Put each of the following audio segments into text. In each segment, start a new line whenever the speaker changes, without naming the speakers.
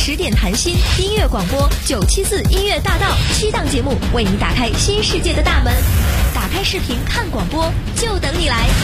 10点谈心音乐广播974音乐大道7档节目为你打开新世界的大门。打开视频看广播，就等你来。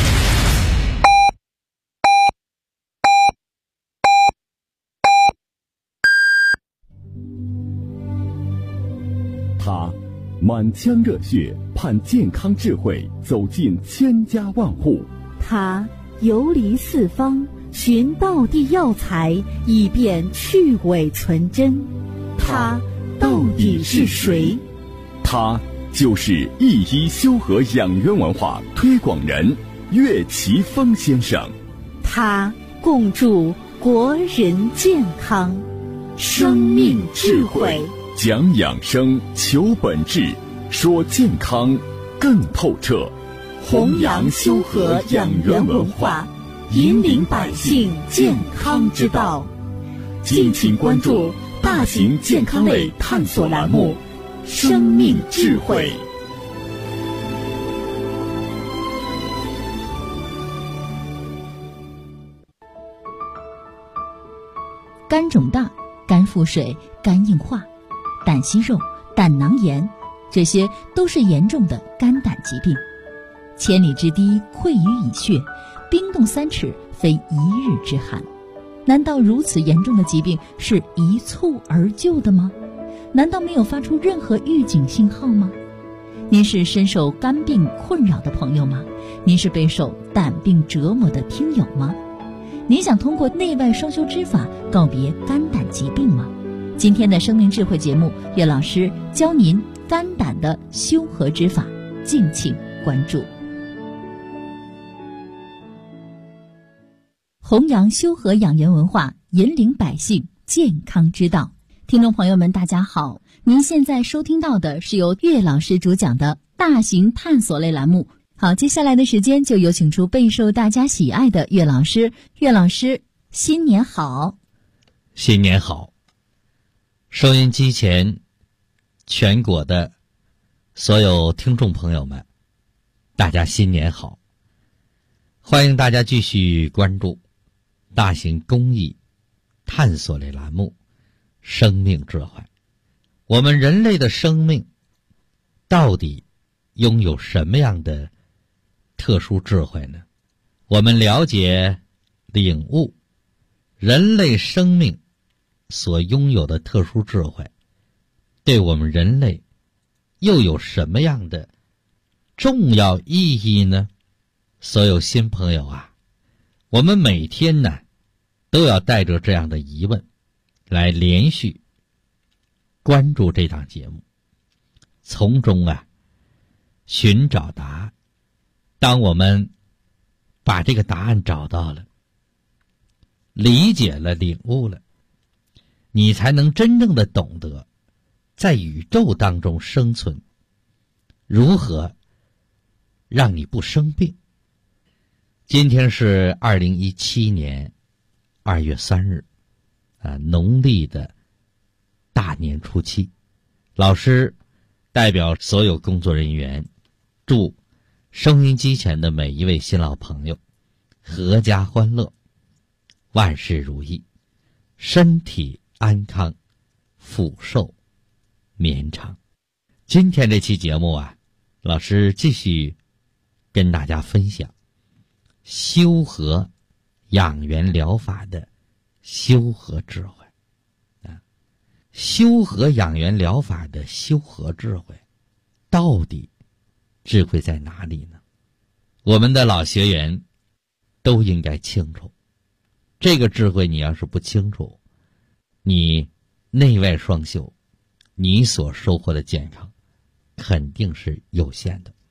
他满腔热血盼健康智慧走进千家万户，
他游离四方寻道地药材以便去伪存真，他到底是谁？
他就是一医修和养元文化推广人岳奇峰先生。
他共筑国人健康，生命智慧，
讲养生，求本质，说健康更透彻，
弘扬修和养元文化，引领百姓健康之道。敬请关注大型健康类探索栏目《生命智慧》。
肝肿大、肝腹水、肝硬化、胆息肉、胆囊炎，这些都是严重的肝胆疾病。千里之堤溃于蚁穴，冰冻3尺非一日之寒。难道如此严重的疾病是一蹴而就的吗？难道没有发出任何预警信号吗？您是深受肝病困扰的朋友吗？您是备受胆病折磨的听友吗？您想通过内外双修之法告别肝胆疾病吗？今天的生命智慧节目，岳老师教您肝胆的修和之法，敬请关注。弘扬修和养元文化，引领百姓健康之道。听众朋友们大家好，您现在收听到的是由岳老师主讲的大型探索类栏目。好，接下来的时间就有请出备受大家喜爱的岳老师。岳老师，新年好！
新年好！收音机前全国的所有听众朋友们，大家新年好！欢迎大家继续关注大型公益探索类栏目《生命智慧》。我们人类的生命到底拥有什么样的特殊智慧呢？我们了解、领悟人类生命所拥有的特殊智慧，对我们人类又有什么样的重要意义呢？所有新朋友啊，我们每天呢都要带着这样的疑问来连续关注这档节目，从中啊寻找答案。当我们把这个答案找到了，理解了，领悟了，你才能真正的懂得在宇宙当中生存，如何让你不生病。今天是2017年2月3日农历的大年初7。老师代表所有工作人员，祝收音机前的每一位新老朋友阖家欢乐，万事如意，身体安康，福寿绵长。今天这期节目啊，老师继续跟大家分享修和养元疗法的修和智慧修和养元疗法的修和智慧到底智慧在哪里呢？我们的老学员都应该清楚，这个智慧你要是不清楚，你内外双修，你所收获的健康肯定是有限的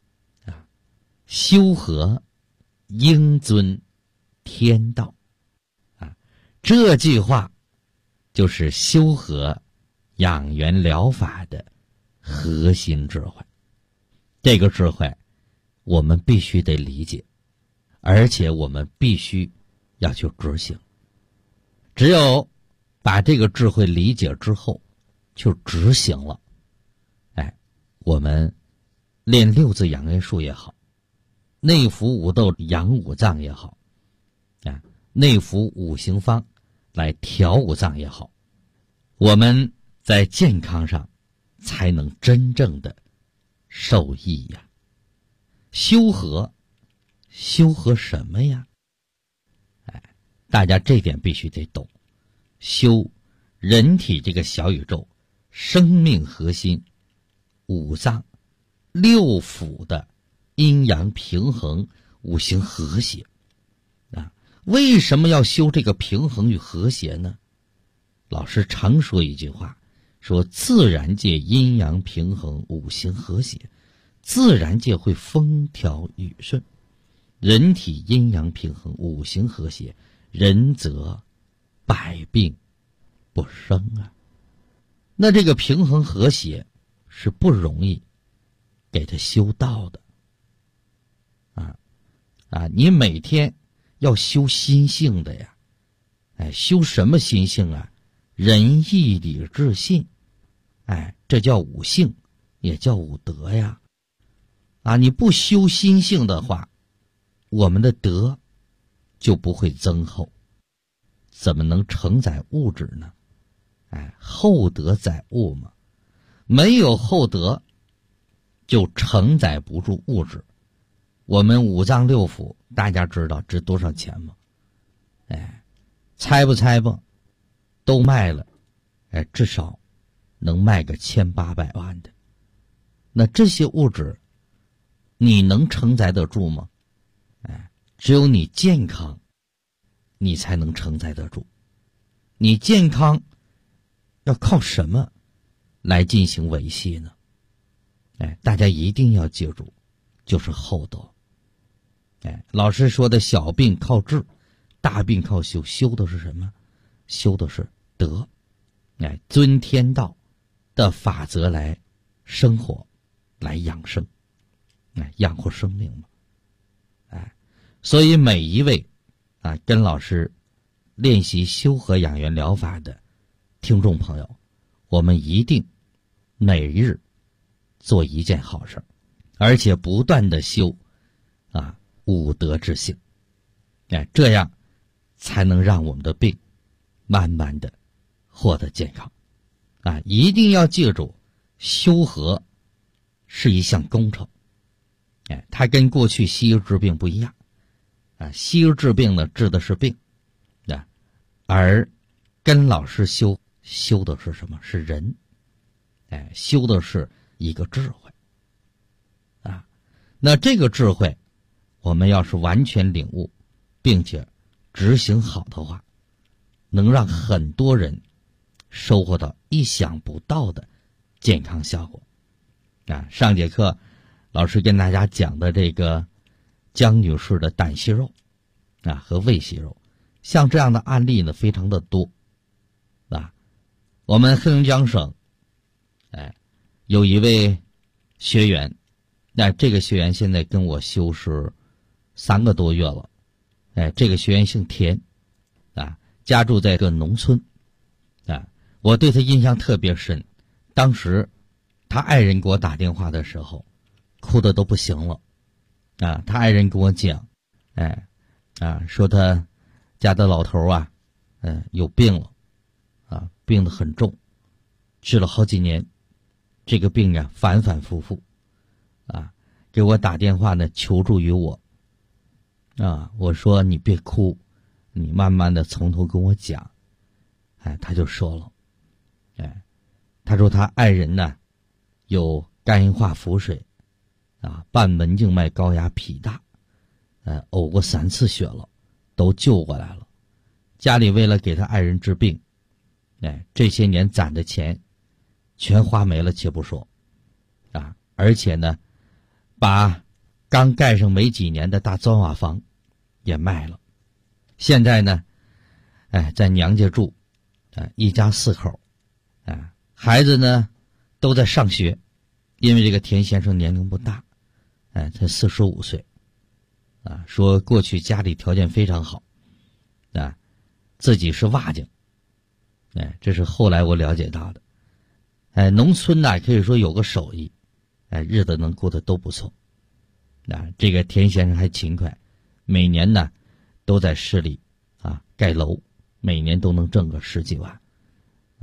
修和应遵天道这句话就是修和养元疗法的核心智慧。这个智慧我们必须得理解，而且我们必须要去执行。只有把这个智慧理解之后就执行了，我们练6字养元术也好，内服5豆养5脏也好内服5行方来调5脏也好， 我们在健康上才能真正的受益呀。修和什么呀？大家这点必须得懂。修人体这个小宇宙生命核心五脏六腑的阴阳平衡，五行和谐为什么要修这个平衡与和谐呢？老师常说一句话，说自然界阴阳平衡，五行和谐，自然界会风调雨顺。人体阴阳平衡，五行和谐，人则百病不生啊。那这个平衡和谐是不容易给它修到的你每天要修心性的呀。修什么心性啊？仁义礼智信，这叫五性，也叫五德呀。你不修心性的话，我们的德就不会增厚，怎么能承载物质呢？厚德载物嘛，没有厚德就承载不住物质。我们五脏六腑大家知道值多少钱吗？猜吧都卖了，至少能卖个1800万的。那这些物质你能承载得住吗？只有你健康你才能承载得住。你健康要靠什么来进行维系呢？大家一定要记住，就是厚德。老师说的小病靠治，大病靠修，修的是什么？修的是德。遵天道的法则来生活，来养生，养活生命嘛。所以每一位跟老师练习修和养元疗法的听众朋友，我们一定每日做一件好事，而且不断的修五德之性，这样才能让我们的病慢慢的获得健康。一定要记住，修和是一项工程。它跟过去西医治病不一样。西医治病呢，治的是病，而跟老师修的是什么？是人。修的是一个智慧。那这个智慧我们要是完全领悟并且执行好的话，能让很多人收获到意想不到的健康效果。上节课老师跟大家讲的这个江女士的胆息肉和胃息肉，像这样的案例呢非常的多。我们黑龙江省有一位学员，这个学员现在跟我修是3个多月了。这个学员姓田，家住在一个农村。我对他印象特别深。当时他爱人给我打电话的时候，哭得都不行了。他爱人跟我讲，说他家的老头有病了，病得很重，治了好几年，这个病反反复复，给我打电话呢求助于我。我说你别哭，你慢慢的从头跟我讲。他就说了，他说他爱人呢有肝硬化腹水，半门静脉高压脾大，呕过3次血了，都救过来了。家里为了给他爱人治病，这些年攒的钱全花没了且不说，而且呢把刚盖上没几年的大砖瓦房也卖了。现在呢在娘家住，一家4口，孩子呢都在上学。因为这个田先生年龄不大，才45岁，说过去家里条件非常好，自己是瓦匠，这是后来我了解到的。农村呢可以说有个手艺，日子能过得都不错。这个田先生还勤快，每年呢都在市里盖楼，每年都能挣个10几万。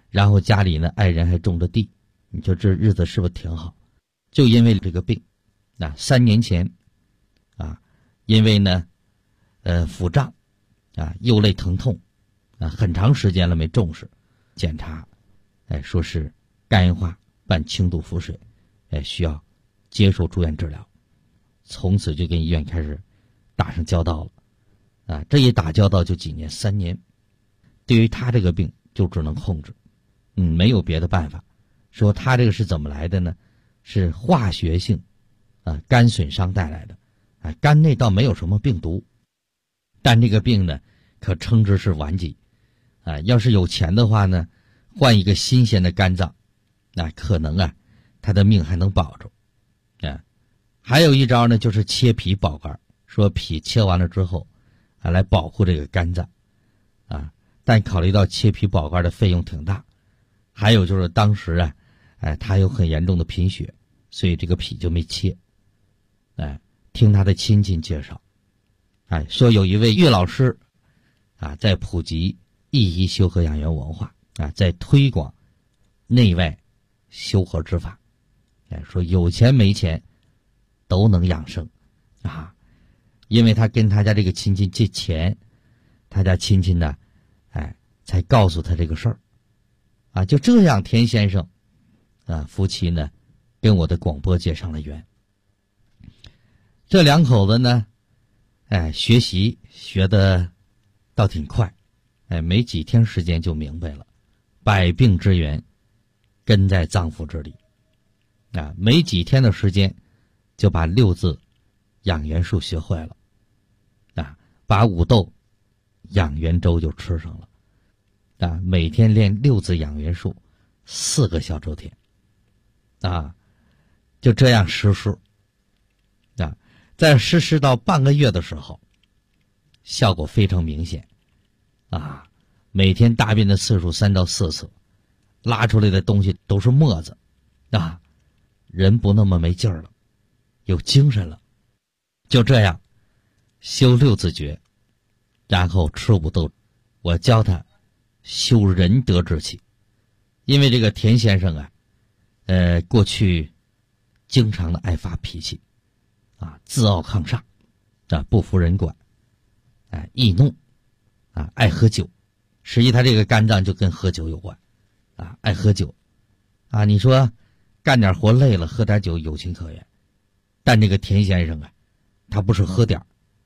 然后家里呢爱人还种着地，你说这日子是不是挺好？就因为这个病，3年前因为呢腹胀右肋疼痛很长时间了没重视，检查说是肝硬化伴轻度腹水，需要接受住院治疗。从此就跟医院开始打上交道了这一打交道就几年，3年。对于他这个病就只能控制，没有别的办法。说他这个是怎么来的呢？是化学性肝损伤带来的肝内倒没有什么病毒，但这个病呢可称之是顽疾要是有钱的话呢，换一个新鲜的肝脏可能他的命还能保住还有一招呢，就是切皮保肝，说皮切完了之后来保护这个肝脏但考虑到切皮保肝的费用挺大，还有就是当时他有很严重的贫血，所以这个皮就没切。听他的亲戚介绍说有一位岳老师在普及一医修和养元文化在推广内外修和之法说有钱没钱都能养生因为他跟他家这个亲戚借钱，他家亲戚呢才告诉他这个事儿就这样田先生夫妻呢跟我的广播结上了缘。这两口子呢学习学的倒挺快没几天时间就明白了百病之源根在脏腑之里没几天的时间就把6字养元术学会了把5豆养元粥就吃上了每天练6字养元术4个小周天就这样实施在实施到半个月的时候，效果非常明显每天大便的次数3到4次，拉出来的东西都是沫子人不那么没劲儿了，有精神了。就这样修6字诀，然后吃5豆。我教他修仁德之气，因为这个田先生过去经常的爱发脾气自傲抗上不服人管易怒爱喝酒。实际他这个肝脏就跟喝酒有关爱喝酒你说干点活累了喝点酒有情可原，但这个田先生他不是喝点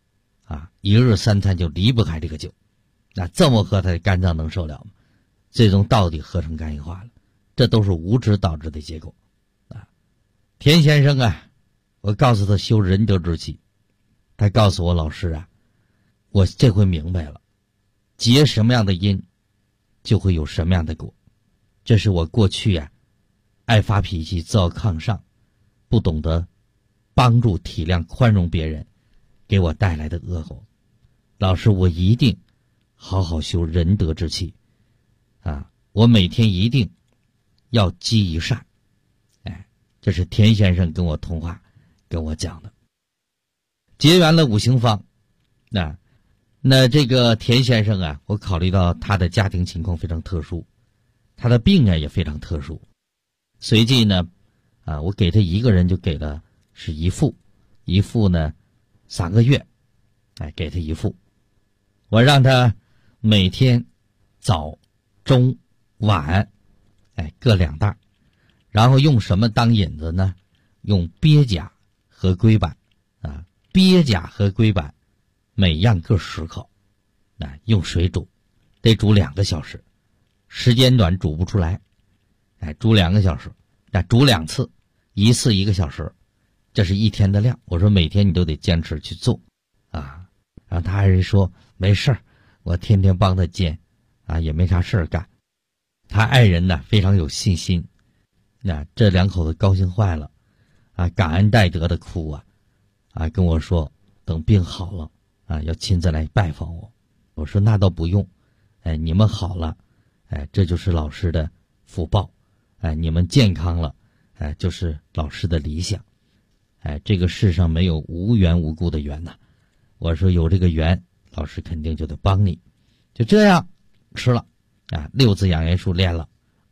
1日3餐就离不开这个酒这么喝他的肝脏能受了吗？最终到底喝成肝硬化了，这都是无知导致的结果田先生我告诉他修仁德之气，他告诉我老师我这回明白了，结什么样的因就会有什么样的果。这是我过去爱发脾气自傲抗上，不懂得帮助体谅宽容别人给我带来的恶果。老师，我一定好好修仁德之气我每天一定要积一善这是田先生跟我通话跟我讲的。结缘了5行方那这个田先生我考虑到他的家庭情况非常特殊，他的病也非常特殊，随即呢我给他一个人就给了是一副呢3个月给他一副。我让他每天早中晚各2袋，然后用什么当引子呢？用鳖甲和龟板鳖甲和龟板每样各10口用水煮，得煮2个小时，时间短煮不出来煮2个小时煮2次，1次1个小时，这是1天的量。我说每天你都得坚持去做然后他爱人说没事儿，我天天帮他煎也没啥事儿干。他爱人呢非常有信心这2口子高兴坏了感恩戴德的哭跟我说等病好了要亲自来拜访我。我说那倒不用你们好了这就是老师的福报你们健康了就是老师的理想这个世上没有无缘无故的缘我说有这个缘老师肯定就得帮你。就这样吃了6字养元术练了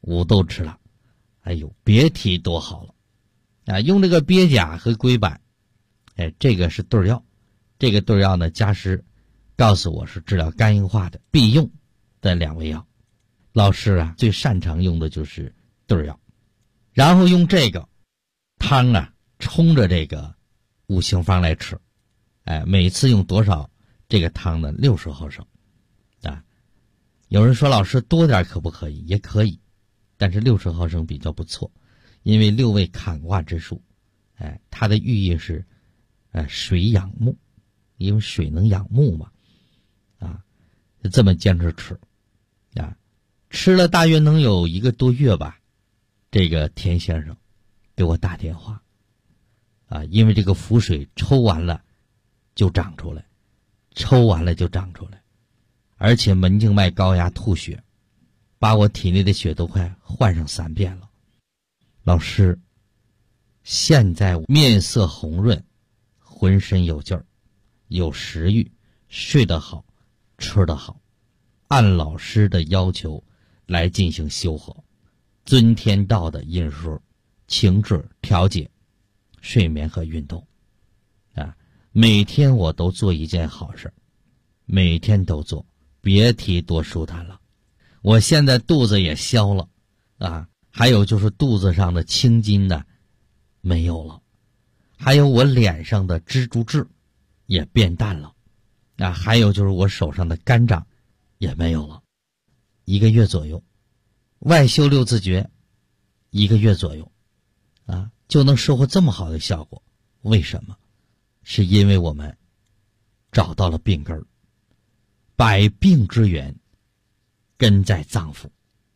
五豆吃了，哎呦，别提多好了啊！用这个鳖甲和龟板，这个是对药，这个对药呢，家师告诉我是治疗肝硬化的必用的2味药。老师啊，最擅长用的就是对药，然后用这个汤啊冲着这个五行方来吃，每次用多少这个汤呢？60毫升啊。有人说老师多点可不可以？也可以，但是60毫升比较不错，因为6味坎卦之术，它的寓意是水养木，因为水能养木嘛，啊，就这么坚持吃啊。吃了大约能有1个多月吧，这个田先生给我打电话啊，因为这个腹水抽完了就长出来，抽完了就长出来，而且门静脉高压吐血，把我体内的血都快换上3遍了。老师，现在面色红润，浑身有劲儿，有食欲，睡得好，吃得好，按老师的要求来进行修和，遵天道的饮食、情志调节、睡眠和运动啊，每天我都做一件好事，每天都做，别提多舒坦了。我现在肚子也消了啊，还有就是肚子上的青筋呢没有了，还有我脸上的蜘蛛痣也变淡了啊，还有就是我手上的肝掌也没有了。1个月左右，外修6字诀1个月左右啊，就能收获这么好的效果。为什么？是因为我们找到了病根儿。百病之源根在脏腑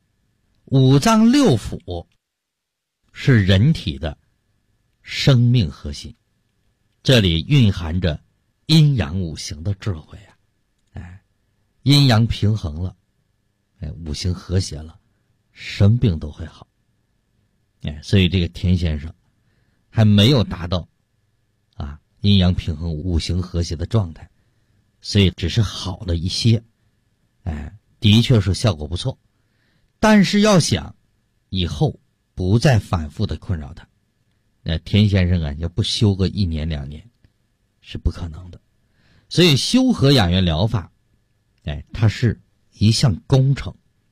，5脏6腑是人体的生命核心，这里蕴含着阴阳五行的智慧啊！阴阳平衡了，五行和谐了，什么病都会好。所以这个田先生还没有达到阴阳平衡、五行和谐的状态，所以只是好了一些，的确是效果不错。但是要想以后不再反复的困扰他，田先生要不修个1年2年是不可能的。所以修和养元疗法，它是一项工程，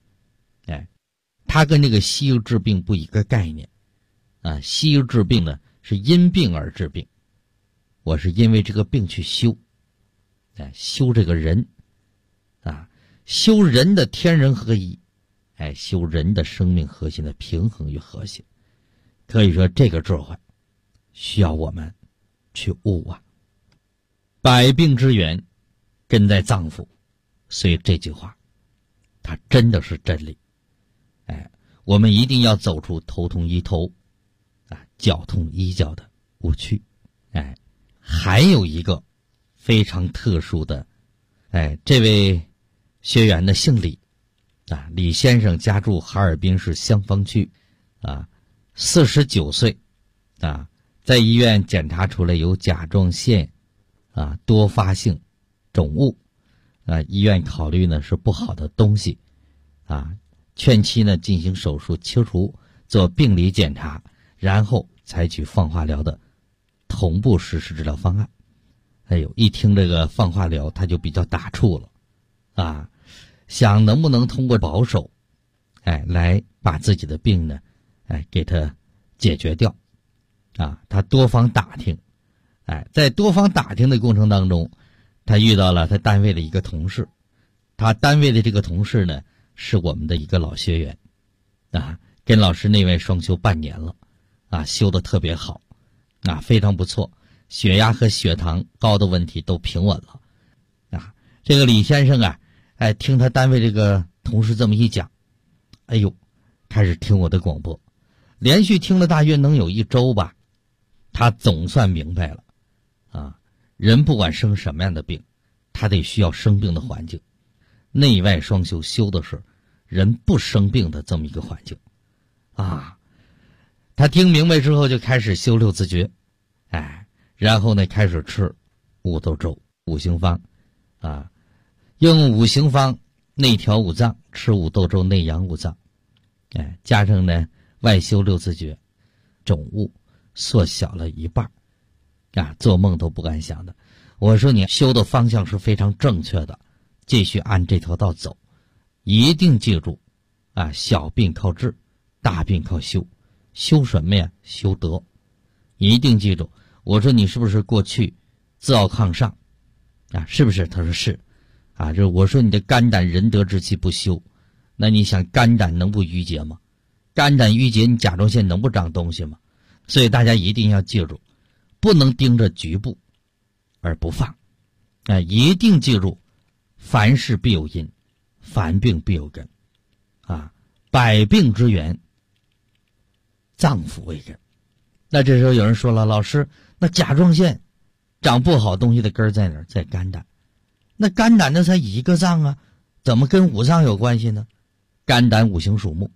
它跟这个西医治病不一个概念啊。西医治病呢是因病而治病，我是因为这个病去修，修这个人啊，修人的天人合一，修人的生命核心的平衡与和谐。可以说这个智慧需要我们去悟啊。百病之源根在脏腑，所以这句话它真的是真理。我们一定要走出头痛医头脚痛医脚的误区。还有一个非常特殊的，这位学员的姓李李先生家住哈尔滨市香坊区49岁在医院检查出来有甲状腺多发性肿物医院考虑呢是不好的东西劝其呢进行手术切除，做病理检查，然后采取放化疗的同步实施治疗方案。一听这个放化疗他就比较打怵了想能不能通过保守来把自己的病呢给他解决掉他多方打听在多方打听的过程当中，他遇到了他单位的一个同事，他单位的这个同事呢是我们的一个老学员跟老师内外双修半年了修得特别好非常不错，血压和血糖高的问题都平稳了这个李先生听他单位这个同事这么一讲，开始听我的广播，连续听了大约能有1周吧，他总算明白了人不管生什么样的病，他得需要生病的环境，内外双修修的是人不生病的这么一个环境他听明白之后就开始修6字诀然后呢开始吃五豆粥五行方用五行方内调五脏，吃五豆粥内养五脏， 加上呢外修六字诀，肿物缩小了一半做梦都不敢想的。我说你修的方向是非常正确的，继续按这条道走，一定记住小病靠治，大病靠修。修什么呀？修德。一定记住。我说你是不是过去自傲抗上是不是？他说是这我说你的肝胆仁德之气不修，那你想肝胆能不郁结吗？肝胆郁结，你甲状腺能不长东西吗？所以大家一定要记住，不能盯着局部而不放一定记住，凡事必有因，凡病必有根百病之源脏腑为根。那这时候有人说了，老师，那甲状腺长不好东西的根在哪儿？在肝胆。那肝胆那才一个脏怎么跟五脏有关系呢？肝胆五行属木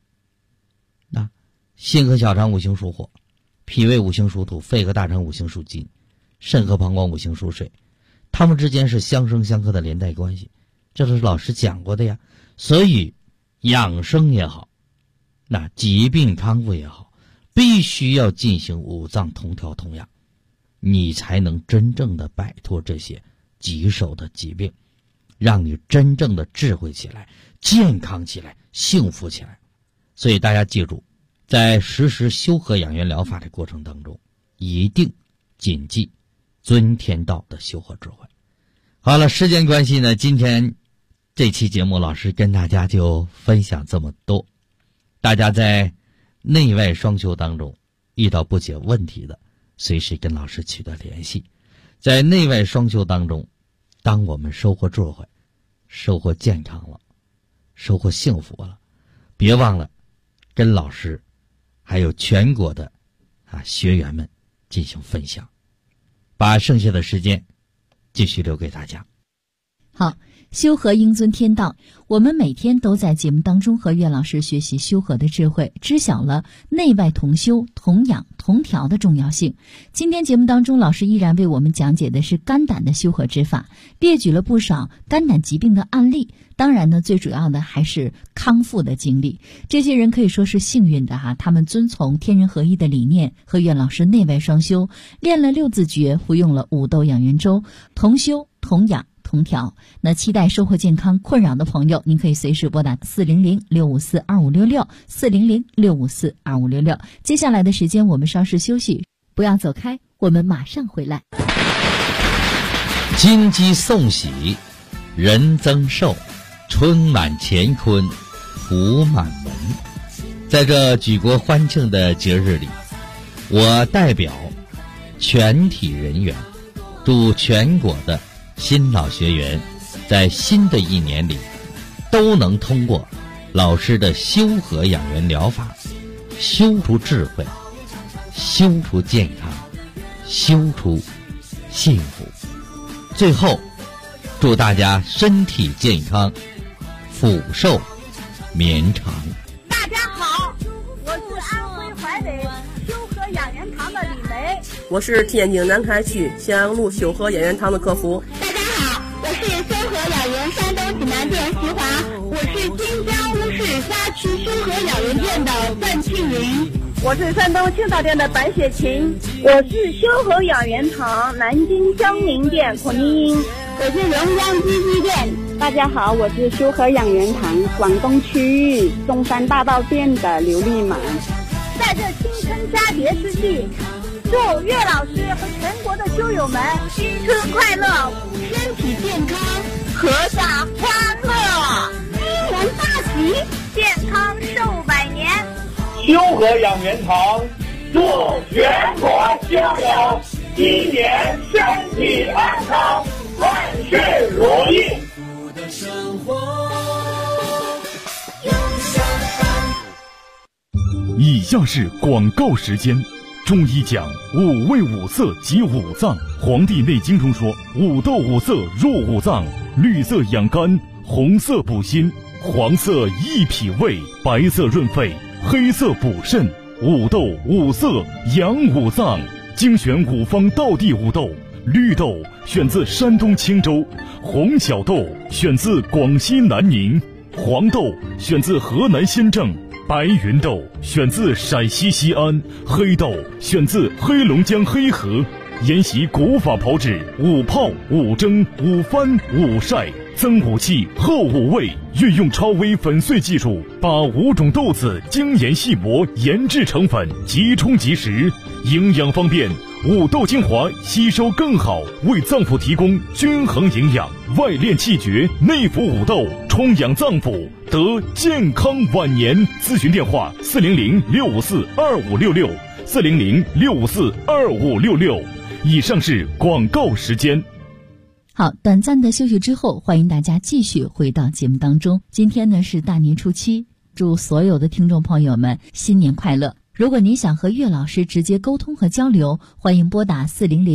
心和小肠五行属火，脾胃五行属土，肺和大肠五行属金，肾和膀胱五行属水，它们之间是相生相克的连带关系，这都是老师讲过的呀。所以养生也好，那疾病康复也好，必须要进行五脏同调同养，你才能真正的摆脱这些棘手的疾病，让你真正的智慧起来，健康起来，幸福起来。所以大家记住，在实施修和养元疗法的过程当中，一定谨记遵天道的修和智慧。好了，时间关系呢，今天这期节目老师跟大家就分享这么多。大家在内外双修当中遇到不解问题的，随时跟老师取得联系。在内外双修当中，当我们收获智慧，收获健康了，收获幸福了，别忘了跟老师还有全国的学员们进行分享，把剩下的时间继续留给大家。
好，修和应遵天道，我们每天都在节目当中和岳老师学习修和的智慧，知晓了内外同修、同养、同调的重要性。今天节目当中，老师依然为我们讲解的是肝胆的修和之法，列举了不少肝胆疾病的案例。当然呢，最主要的还是康复的经历。这些人可以说是幸运的他们遵从天人合一的理念，和岳老师内外双修，练了六字诀，服用了五豆养元粥，同修同养同调。那期待收获健康困扰的朋友，您可以随时拨打400-654-2566 400-654-2566。接下来的时间我们稍事休息，不要走开，我们马上回来。
金鸡送喜，人增寿，春满乾坤，福满门。在这举国欢庆的节日里，我代表全体人员，祝全国的新老学员在新的一年里都能通过老师的修和养元疗法，修出智慧，修出健康，修出幸福。最后祝大家身体健康，福寿绵长。
大家好，我是安徽淮北修和养元堂的李梅。
我是天津南开区咸阳路修和养元堂的客服。
大家好，我是修和养元山东济南店徐华。我是金江乌市沙区修和养元店的范庆云。我是山东青岛店的白雪琴。我是修和养元堂南京江宁店孔妮英。我是龙江基基店。大家好，我是修和养元堂广东区域中山大道店的刘丽满。在这青春佳节之际，祝岳老师和全国的修友们新春快乐，身体健康，阖家欢乐，鸡年大吉，健康寿百年。
修和养元堂祝全国修友今年身体安康，万事如意。我的生活有相伴。
以下是广告时间。中医讲五味五色及五脏，《黄帝内经》中说五豆五色入五脏，绿色养肝，红色补心，黄色益脾胃，白色润肺，黑色补肾。五豆五色养五脏，精选五方道地五豆。绿豆选自山东青州，红小豆选自广西南宁，黄豆选自河南新郑， 白云豆选自陕西西安，黑豆选自黑龙江黑河，沿袭古法炮制，5泡5蒸5翻5晒，增5气厚5味，运用超微粉碎技术，把5种豆子精研细磨，研制成粉，即冲即食，营养方便。5豆精华吸收更好，为脏腑提供均衡营养，外练气绝，内服5豆，充养脏腑，得健康晚年。咨询电话400-654-2566，400-654-2566。以上是广告时间。
好，短暂的休息之后，欢迎大家继续回到节目当中。今天呢是大年初七，祝所有的听众朋友们新年快乐。如果您想和岳老师直接沟通和交流，欢迎拨打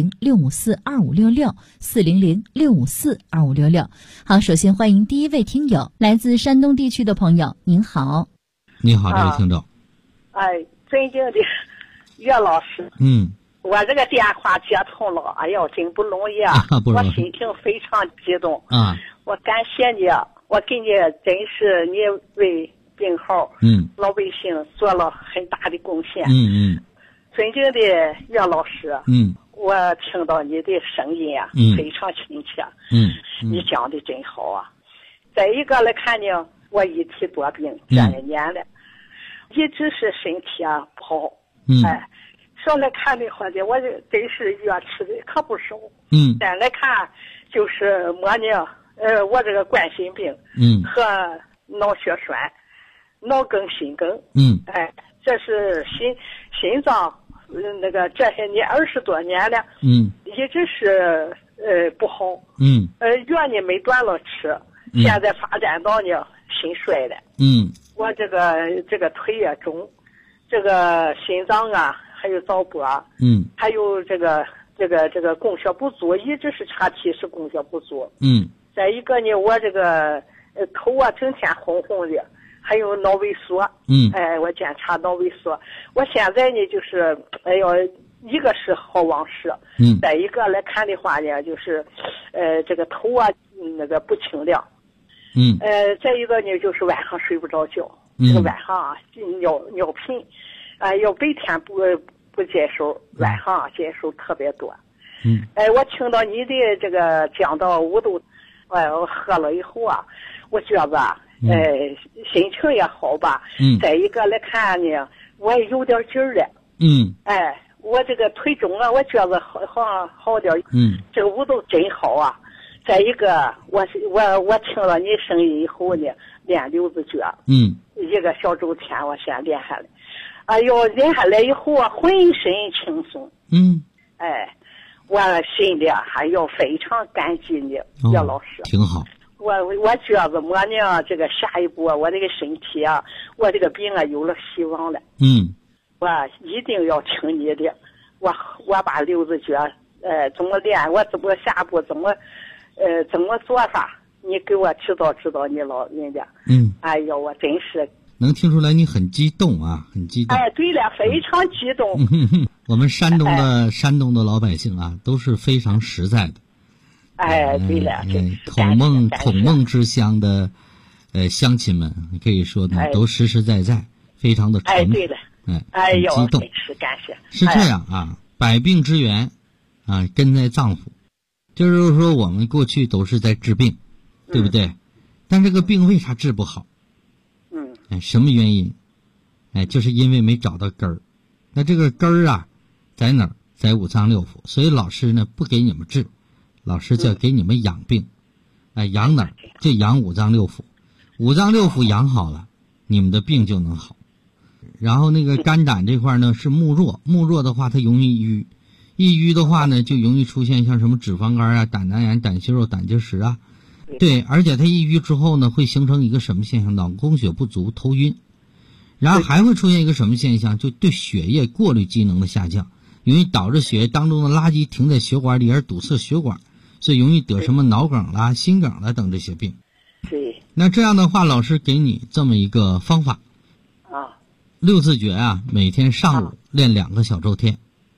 400-654-2566，400-654-2566。好，首先欢迎第一位听友，来自山东地区的朋友，您好。
你好，这位听众。
尊敬的岳老师。我这个电话接通了，哎呦，真不容易啊！我心情非常激动。我感谢你，我给你真是你为病号老百姓做了很大的贡献。尊敬的岳老师，我听到你的声音啊，非常亲切。你讲的真好啊。再一个来看呢，我一体多病这1年了，一直是身体啊不好。上来看的话呢，我真是药吃的可不少。再来看就是我这个冠心病，和脑血栓、脑梗、心梗。这是心脏那个这些年20多年了，一直是不好。药呢没断了吃，现在发展到呢心衰了。我这个腿也肿，这个心脏啊。还有早搏，还有这个供血不足，一直是查体是供血不足。再一个呢，我这个头啊整天红红的，还有脑萎缩。我检查脑萎缩，我现在呢就是一个是好往事，再一个来看的话呢，就是这个头啊那个不清亮。再一个呢就是晚上睡不着觉，这个晚上啊尿频。要白天不接受，晚上接受特别多。我听到你的这个讲到5豆，我喝了以后啊，我觉着心情也好吧。再一个来看呢，我也有点劲儿了。我这个腿肿啊，我觉着好点。这个5豆真好啊。再一个，我听了你声音以后呢，练溜子脚。一个小周天我先练下来。练下来以后啊，浑身轻松。我心里还要非常感激你，岳老师。
挺好。
我觉着我呢，这个下一步我这个身体啊，我这个病啊有了希望了。我一定要听你的。我把溜子脚怎么练，我怎么下步怎么做法，你给我指导指导，你老人家。我真是。
能听出来你很激动啊，很激动。
对了，非常激动。
我们山东的老百姓啊，都是非常实在的。
对了，
孔孟之乡的乡亲们，可以说呢，都实实在在，非常的诚实。
对了。
激动。
是感谢。
是这样啊，百病之源啊，根在脏腑。就是说，我们过去都是在治病，对不对？但这个病为啥治不好？什么原因？就是因为没找到根儿。那这个根儿啊，在哪儿？在5脏6腑。所以老师呢不给你们治，老师就要给你们养病。养哪儿？就养5脏6腑。5脏6腑养好了，你们的病就能好。然后那个肝胆这块呢是木弱，木弱的话它容易瘀，一瘀的话呢就容易出现像什么脂肪肝啊、胆囊炎、胆息肉、胆结石啊。对，而且它一瘀之后呢，会形成一个什么现象？脑供血不足、头晕，然后还会出现一个什么现象？就对血液过滤机能的下降，容易导致血液当中的垃圾停在血管里而堵塞血管，所以容易得什么脑梗啦、心梗啦等这些病。
对。
那这样的话，老师给你这么一个方法。6字诀啊，每天上午练2个小周天。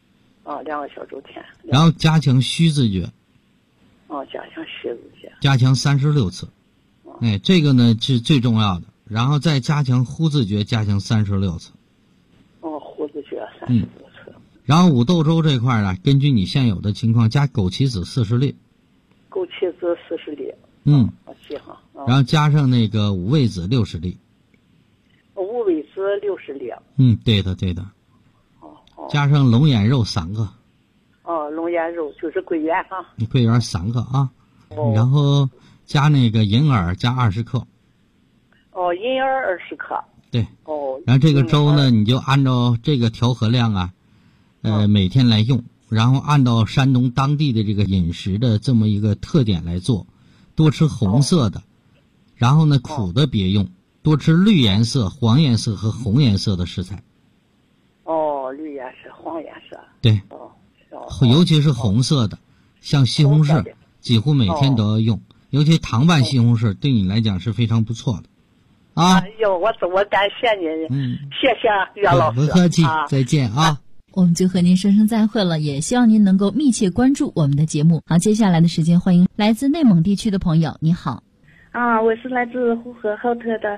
2个小周天。
然后加强虚字诀。
加强虚字诀。
加强36次。这个呢是最重要的。 然后再加强呼字诀，加强36次。
呼字诀36次。
然后五豆粥这块呢，根据你现有的情况，加枸杞子40粒。
枸杞子40粒。记哈。
然后加上那个五味子60粒。
五味子60粒。
对的。加上龙眼肉3个。
龙眼肉就是桂圆哈。
桂圆3个啊。然后加那个银耳加20克。
银耳20克。
对。然后这个粥呢，你就按照这个调和量啊，每天来用，然后按照山东当地的这个饮食的这么一个特点来做，多吃红色的，然后呢苦的别用，多吃绿颜色、黄颜色和红颜色的食材。
绿颜色、黄颜色。
对。尤其是红色的，像西红柿，几乎每天都要用，尤其糖拌西红柿对你来讲是非常不错的。
我感谢您。谢谢岳老师。
不客气，再见啊。
我们就和您说声再会了，也希望您能够密切关注我们的节目。好，接下来的时间，欢迎来自内蒙地区的朋友，你好。
我是来自呼和浩特的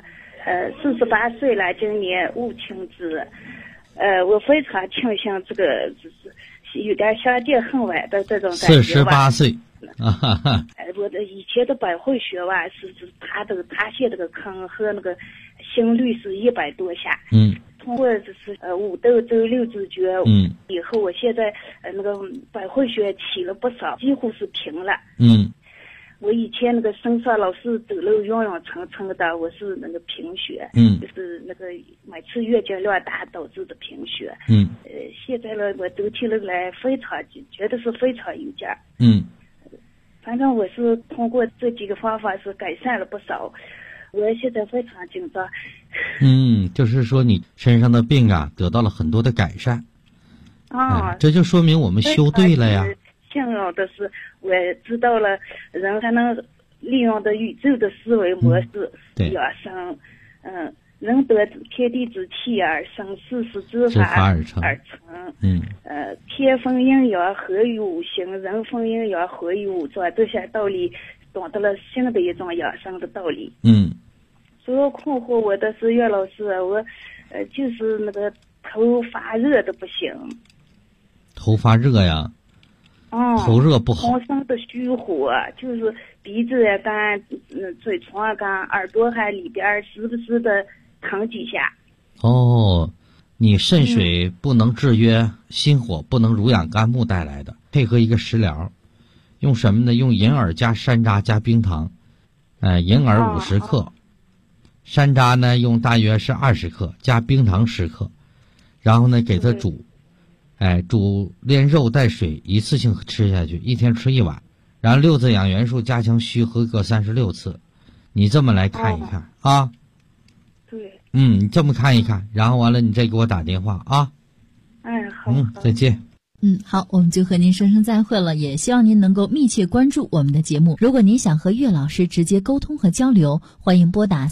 ，48岁了，今年戊青子。我非常庆幸这个就是有点相见恨晚的这种感觉吧。
48岁。
我的以前的百会穴吧，是塌陷这个坑和那个心率是100多下。通过就是五豆粥6字诀，以后我现在那个百会穴起了不少，几乎是平了。我以前那个身上老是抖了晕晕沉沉的，我是那个贫血，就是那个每次月经量大导致的贫血。现在呢，我走起路来非常觉得是非常有劲儿。反正我是通过这几个方法是改善了不少，我现在非常紧张。
就是说你身上的病啊得到了很多的改善。这就说明我们修对了呀。
幸运的是，我知道了人还能利用的宇宙的思维模式养生。人得天地之气而生，事实之法而成。天分阴阳合于五行，人分阴阳合于五脏，这些道理懂得了新的一种养生的道理。主要困惑我的是岳老师，我就是那个头发热的不行。
头发热呀？头热不好。
浑身的虚火，就是鼻子也干，嘴唇也干，耳朵还里边时不时的疼几下。
你肾水不能制约心火，不能濡养肝木带来的，配合一个食疗，用什么呢？用银耳加山楂加冰糖，银耳50克，山楂呢用大约是20克，加冰糖10克，然后呢给它煮，煮连肉带水，一次性吃下去，一天吃1碗，然后6字养元术加强虚和各36次，你这么来看一看啊。
对。
你这么看一看，然后完了你再给我打电话啊。
好。
再见。
好，我们就和您说声再会了，也希望您能够密切关注我们的节目。如果您想和岳老师直接沟通和交流，欢迎拨打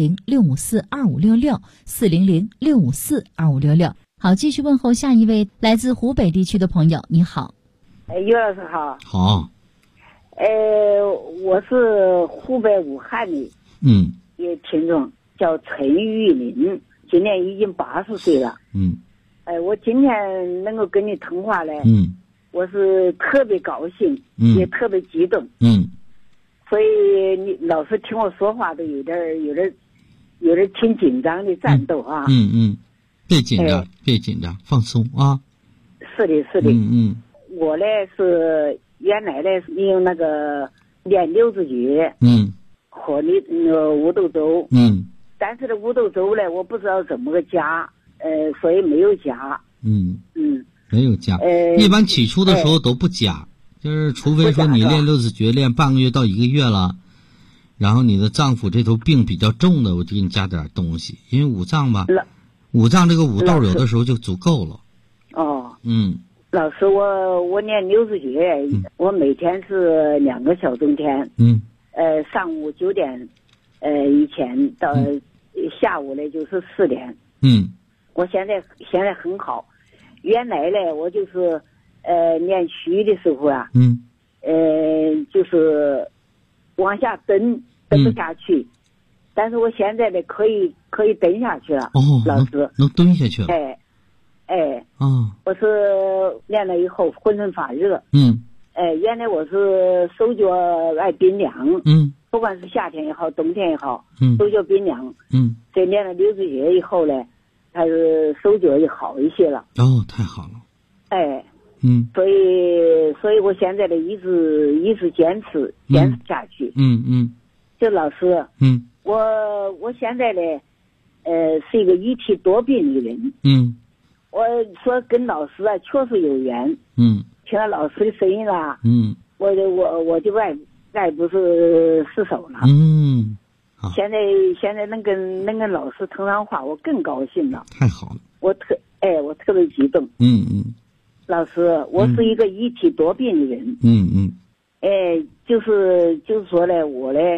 400-654-2566，400-654-2566。好，继续问候下一位来自湖北地区的朋友，你好。
岳老师好。
好。
我是湖北武汉的一个听众，叫陈玉林，今年已经80岁了。我今天能够跟你通话呢，我是特别高兴，也特别激动。所以你老是听我说话都有点挺紧张的战斗啊。
别紧张，别紧张，放松啊。
是的。我呢是原来呢是用那个练6字诀，和那个五豆粥，但是呢五豆粥呢我不知道怎么个加，所以没有加。
没有加。一般起初的时候都不加，就是除非说你练6字诀练半个月到1个月了，然后你的脏腑这头病比较重的，我就给你加点东西，因为五脏吧，五脏这个五豆有的时候就足够了。
老师，我练6字诀，我每天是2个小钟天，上午9点以前到下午呢就是4点。我现在很好。原来呢我就是练虚的时候啊，就是往下蹬不下去， 但是我现在的可以蹲下去了。老师
能蹲下去了。
我是练了以后浑身发热。原来我是手脚爱冰凉。不管是夏天也好，冬天也好，手脚冰凉。这练了6个月以后呢，还是手脚也好一些了。
太好了。
所以我现在的一直坚持下去。就老师，我现在呢，是一个一体多病的人。我说跟老师啊确实有缘。听了老师的声音啦。我就爱不是失手了。现在能跟老师通上话，我更高兴了。
太好了。
我特别激动。老师，我是一个一体多病的人。就是说呢，我呢，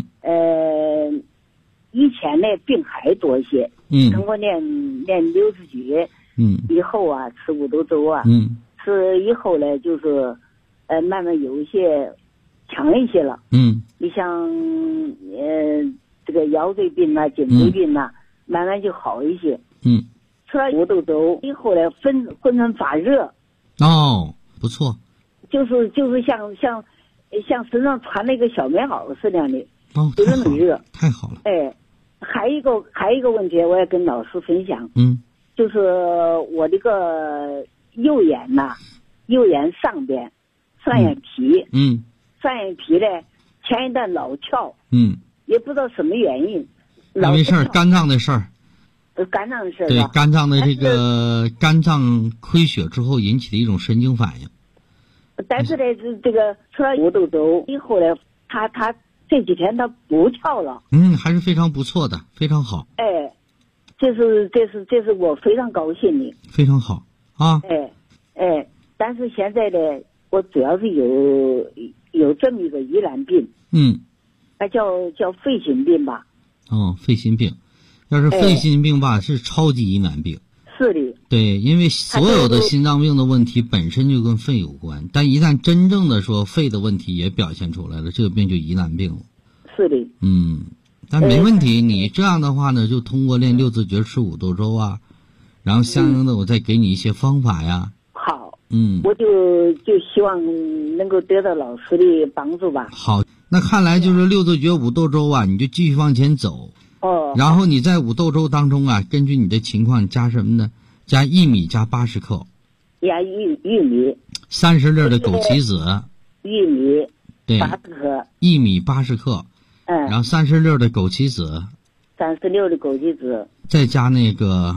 以前呢病还多一些。通过练60诀，以后啊吃五斗粥啊，吃以后呢就是慢慢有一些强一些了。你像这个腰椎病啊、颈椎病啊，慢慢就好一些。吃了五斗粥以后呢，浑身发热。
不错。
就是像身上穿那个小棉袄似的的。就是那么热。
太好了。
还有一个问题，我要跟老师分享。就是我这个右眼呐，右眼上边上眼皮。上眼皮呢前一段老翘。也不知道什么原因。
没事，肝脏的事儿。
肝脏的事儿。
对，肝脏的这个肝脏亏血之后引起的一种神经反应。
但是呢，这个吃了五斗粥以后呢，他这几天他不翘了。
还是非常不错的，非常好。
这是我非常高兴的。
非常好啊。
但是现在呢，我主要是有这么一个疑难病。它叫肺心病吧。
肺心病，要是肺心病吧，是超级疑难病。
是的。
对，因为所有的心脏病的问题本身就跟肺有关，但一旦真正的说肺的问题也表现出来了，这个病就疑难病了。
是的。
但没问题，你这样的话呢，就通过练6字诀吃五斗粥啊，然后相应的我再给你一些方法呀。
好。我就希望能够得到老师的帮助吧。
好，那看来就是6字诀五斗粥啊，你就继续往前走。然后你在五斗粥当中啊，根据你的情况加什么呢？加薏米加80克。
加玉米。
30粒的枸杞子。
玉米。
对。
80克。
薏米80克。然后30粒的枸杞子。
36的枸杞子。
再加那个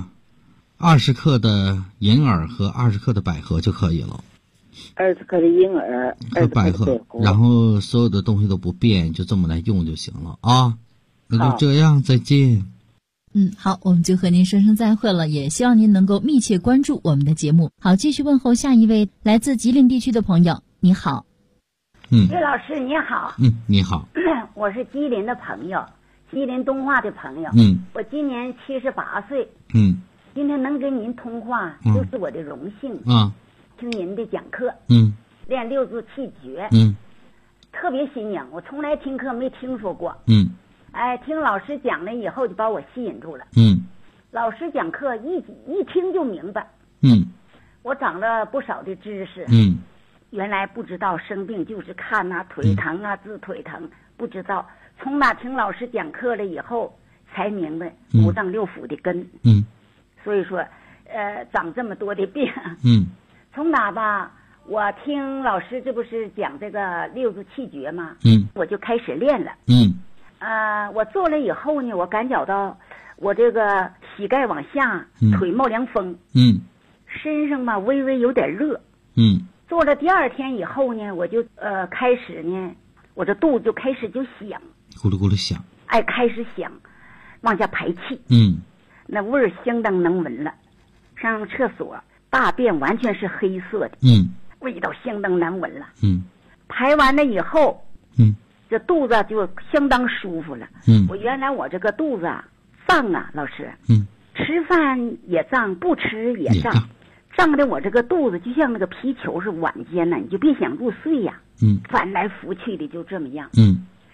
20克的银耳和20克的百合就可以了。
20克的银耳
和百合，然后所有的东西都不变，就这么来用就行了啊。那就这样，再见。
好，我们就和您说声再会了，也希望您能够密切关注我们的节目。好，继续问候下一位来自吉林地区的朋友，你好。
岳老师你好。
你好。
我是吉林的朋友，吉林东化的朋友。我今年78岁。今天能跟您通话，就是我的荣幸。听您的讲课。练6字气诀。特别新颖，我从来听课没听说过。听老师讲了以后就把我吸引住了。老师讲课一听就明白。我长了不少的知识。原来不知道生病就是看腿疼治腿疼，不知道。从哪听老师讲课了以后才明白五脏六腑的根。所以说长这么多的病。从哪吧，我听老师这不是讲这个6字气诀吗？我就开始练了。我做了以后呢，我感觉到我这个膝盖往下，腿冒凉风。身上吧微微有点热。做了第2天以后呢，我就开始呢，我这肚子就开始就响，
咕噜咕噜响。
开始响，往下排气。那味儿相当能闻了。上厕所大便完全是黑色的。味道相当难闻了。排完了以后，这肚子就相当舒服了。我原来我这个肚子胀老师。吃饭也胀，不吃也胀。胀的我这个肚子就像那个皮球是晚间呢，你就别想入睡呀。翻来覆去的就这么样。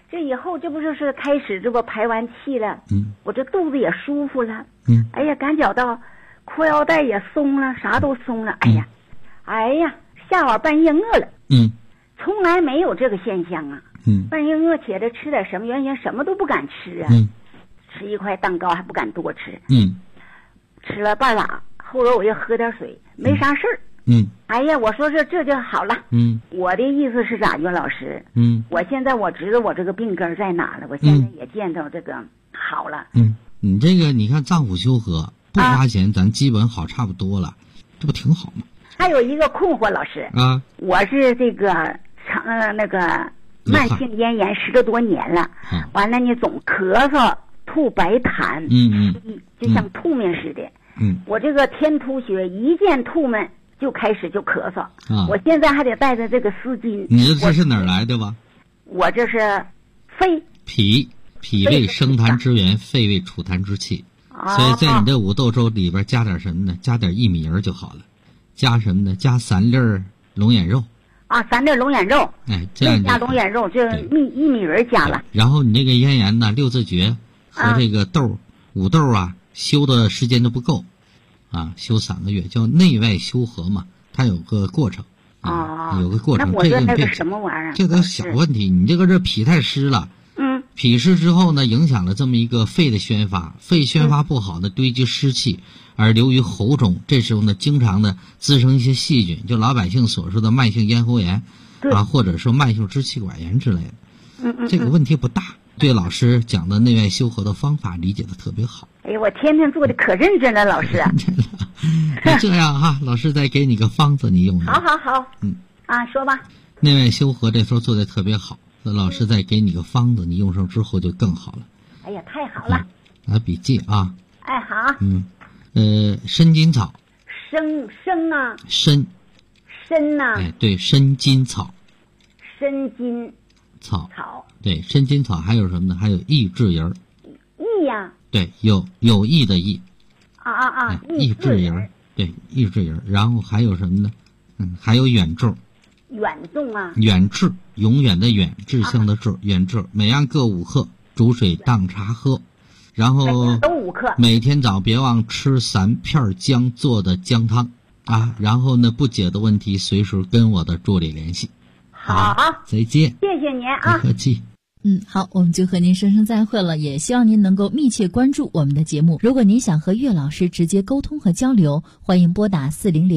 这以后这不就是开始这不排完气了？我这肚子也舒服了。哎呀，感觉到裤腰带也松了，啥都松了。哎呀，下晚半夜饿了。从来没有这个现象啊。半夜饿起来吃点什么，原先什么都不敢吃啊。吃一块蛋糕还不敢多吃。吃了半拉，后来我又喝点水，没啥事儿。哎呀，我说这就好了。我的意思是咋，岳老师？我现在我知道我这个病根在哪了，我现在也见到这个好了。
你这个你看脏腑修和不花钱，咱基本好差不多了，这不挺好吗？
还有一个困惑，老师
啊，
我是这个那个慢性咽炎10多多年了，完了呢总咳嗽吐白痰，就像吐沫似的。我这个天突厥一见吐沫就开始就咳嗽，我现在还得带着这个丝巾。
你这是哪儿来的吧？
我这是肺
脾胃生痰之源，肺胃储痰之气。所以在你这五豆粥里边加点什么呢？加点薏米仁就好了。加什么呢？加3粒龙眼肉。
3粒龙眼肉。
这样
加龙眼肉，这薏米仁加了。
然后你这个咽炎呢，六字诀和这个五豆啊，修的时间都不够。修3个月，叫内外修和嘛，它有个过程有个过程。
那我说那个什么玩意儿？
这都小问题。你这个脾太湿了，脾湿之后呢，影响了这么一个肺的宣发，肺宣发不好呢，堆积湿气而流于喉中，这时候呢，经常的滋生一些细菌，就老百姓所说的慢性咽喉炎或者说慢性支气管炎之类的。这个问题不大。对老师讲的内外修和的方法理解的特别好。
哎呀，我天天做的可认真了，老师。
那这样哈，老师再给你个方子，你用。
好。说吧。
内外修和这时候做的特别好，那老师再给你个方子，你用上之后就更好了。
哎呀，太好了。
拿笔记啊。
哎，好。
参金草。
参啊。参呐。
对，参金草。
参金
草。对，参金草还有什么呢？还有益智仁。
益呀。
对，有益的益。益智仁。对，益智仁。然后还有什么呢？还有远志。
远重啊。
远志，永远的远，志向的志，远志。每样各5克，煮水当茶喝。然后
都5克。
每天早别忘吃3片姜做的姜汤然后呢，不解的问题随时跟我的助理联系。
好，
再见。
谢谢您啊。
不客气。
好，我们就和您说声再会了，也希望您能够密切关注我们的节目。如果您想和岳老师直接沟通和交流，欢迎拨打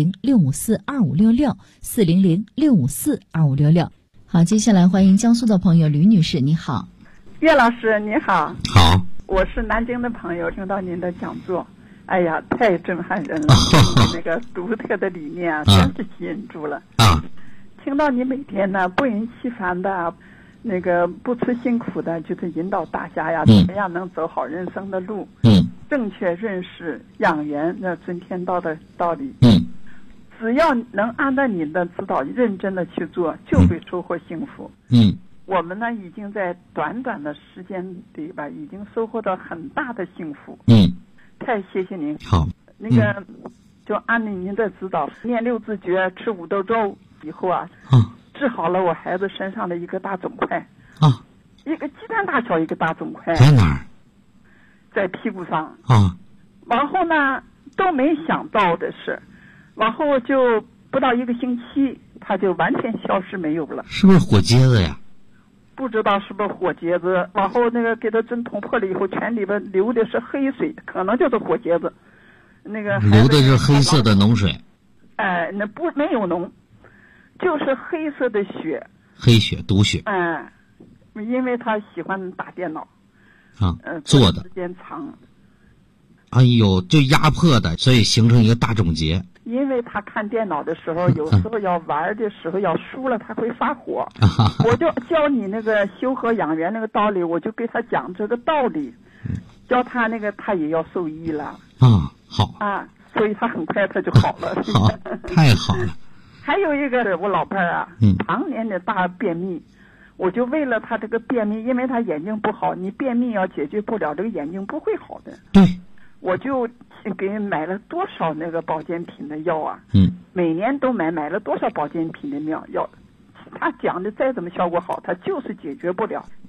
400-654-2566 400-654-2566。好，接下来欢迎江苏的朋友吕女士，你好。
岳老师你好。
好，
我是南京的朋友，听到您的讲座，哎呀，太震撼人了，那个独特的理念真是吸引住了。听到你每天呢不厌其烦的那个不辞辛苦的就是引导大家呀，怎么样能走好人生的路，正确认识养元那尊天道的道理，只要能按照你的指导认真的去做，就会收获幸福。我们呢已经在短短的时间里吧，已经收获到很大的幸福。太谢谢您。
好，
那个就按您的指导，念6字诀，吃5豆粥以后治好了我孩子身上的一个大肿块一个鸡蛋大小一个大肿块。
在哪儿？
在屁股上然后呢都没想到的是，然后就不到1个星期，它就完全消失没有了。
是不是火疖子呀？
不知道是不是火疖子，然后那个给它针捅破了以后，全里边流的是黑水，可能就是火疖子。那个
流的是黑色的脓水。
那没有脓，就是黑色的血。
黑血，毒血。
因为他喜欢打电脑
做的
时间长。
哎呦，就压迫的，所以形成一个大肿结。
因为他看电脑的时候，有时候要玩的时候要输了，他会发火。我就教你那个修和养元那个道理，我就给他讲这个道理，教他那个他也要受益了。
好
所以他很快他就好了。
好，太好了。
还有一个我老伴儿常年的大便秘，我就为了他这个便秘，因为他眼睛不好，你便秘要解决不了，这个眼睛不会好的。
对，
我就给买了多少那个保健品的药每年都买了多少保健品的药，他讲的再怎么效果好，他就是解决不了。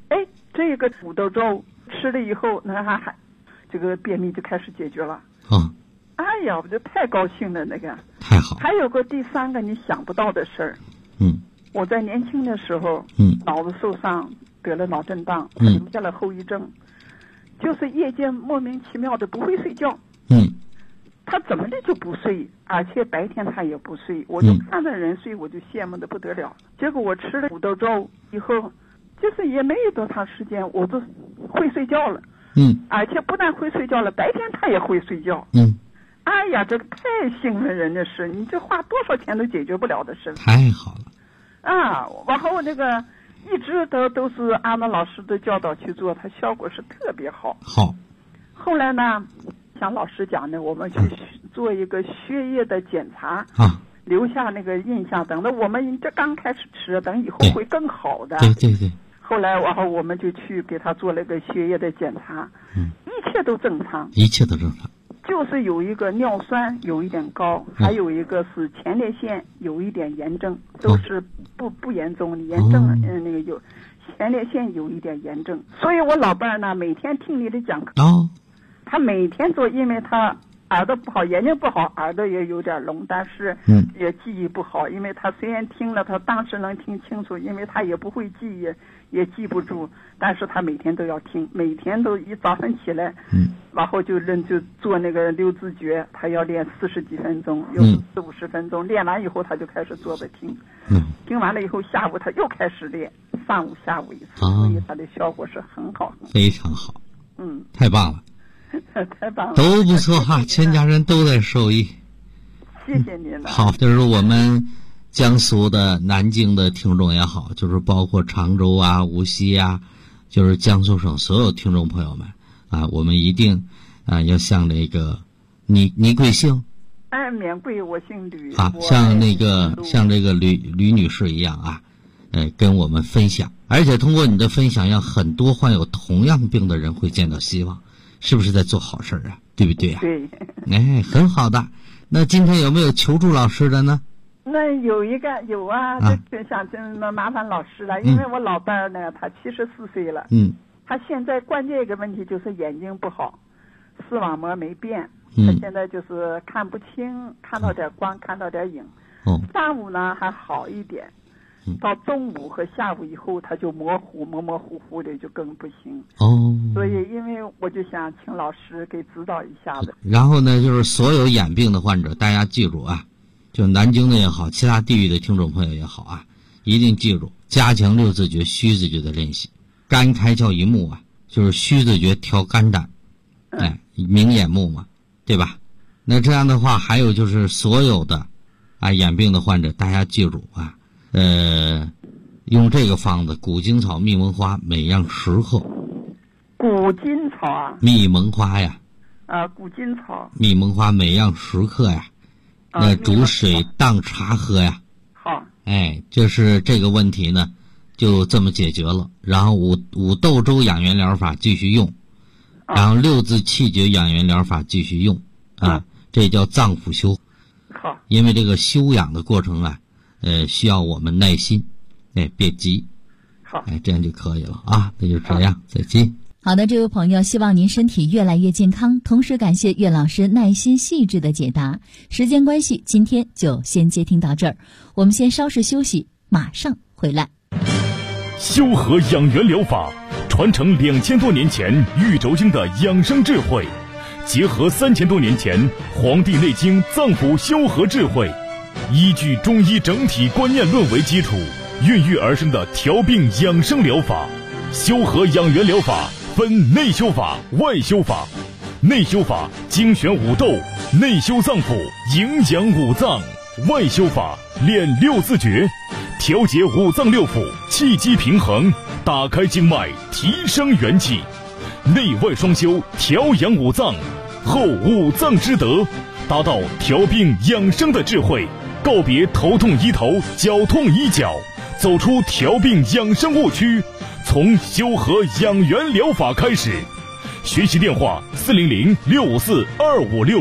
这个土豆粥吃了以后，那还这个便秘就开始解决了。哎呀，我就太高兴了，那个
太好。
还有个第3个你想不到的事儿。我在年轻的时候，脑子受伤得了脑震荡，留下了后遗症，就是夜间莫名其妙的不会睡觉。他怎么的就不睡，而且白天他也不睡，我就看着人睡，我就羡慕的不得了。结果我吃了土豆粥以后，就是也没有多长时间，我就会睡觉了。而且不但会睡觉了，白天他也会睡觉。哎呀，这个太幸运人的事，你这花多少钱都解决不了的事。
太好了。
然后那个一直都是按照老师的教导去做，它效果是特别好。后来呢，像老师讲的，我们去做一个血液的检查，留下那个印象，等到我们这刚开始吃，等以后会更好的。
对。
后来我们就去给他做了个血液的检查，一切都正常。就是有一个尿酸有一点高，还有一个是前列腺有一点炎症，都是不严重的炎症，那个有前列腺有一点炎症。所以我老伴儿呢，每天听你的讲课，他每天做，因为他耳朵不好，眼睛不好，耳朵也有点聋，但是也记忆不好，因为他虽然听了，他当时能听清楚，因为他也不会记，也记不住，但是他每天都要听，每天都一早上起来，然后就做那个六字诀，他要练40几分钟，有40-50分钟，练完以后他就开始坐着听，听完了以后下午他又开始练，上午下午一次，所以他的效果是很好，
非常好，太棒了。
太棒了，
都不错哈，全家人都在受益。
谢谢您了。
好，就是我们江苏的、南京的听众也好，就是包括常州啊、无锡啊，就是江苏省所有听众朋友们啊，我们一定要像这个你贵姓？
免贵，我姓吕。
像这个吕女士一样啊，跟我们分享，而且通过你的分享，让很多患有同样病的人会见到希望。是不是在做好事啊？对不对啊？
对。
很好的。那今天有没有求助老师的呢？
那有啊，就想麻烦老师了，因为我老伴儿呢，他74岁了。他现在关键一个问题就是眼睛不好，视网膜没变，他现在就是看不清，看到点光，看到点影。上午呢还好一点。到中午和下午以后，他就模模糊糊的，就更不行。所以因为我就想请老师给指导一下子。
然后呢，就是所有眼病的患者，大家记住啊，就南京的也好，其他地域的听众朋友也好啊，一定记住加强六字诀、虚字诀的练习。肝开窍一目啊，就是虚字诀调肝胆，明眼目嘛，对吧？那这样的话，还有就是所有的眼病的患者，大家记住啊。用这个方子：古今草、蜜蒙花，每样10克。
古今草啊？
蜜蒙花呀。
古今草。
蜜蒙花每样10克呀。那煮水当茶喝呀。
好。
就是这个问题呢，就这么解决了。然后五豆粥养元疗法继续用，然后6字气诀养元疗法继续用这叫脏腑修。
好。
因为这个修养的过程啊。需要我们耐心，别急，
好，
这样就可以了啊。那就这样，再见。
好的，这位朋友，希望您身体越来越健康，同时感谢岳老师耐心细致的解答。时间关系，今天就先接听到这儿，我们先稍事休息，马上回来。
修和养元疗法传承2000多年前玉轴经的养生智慧，结合3000多年前《黄帝内经》脏腑修和智慧。依据中医整体观念论为基础，孕育而生的调病养生疗法。修和养元疗法分内修法、外修法。内修法精选五豆，内修脏腑，营养五脏；外修法练6字诀，调节五脏六腑，气机平衡，打开经脉，提升元气。内外双修，调养五脏，后五脏之德，达到调病养生的智慧。告别头痛医头、脚痛医脚，走出调病养生误区，从修和养元疗法开始。学习电话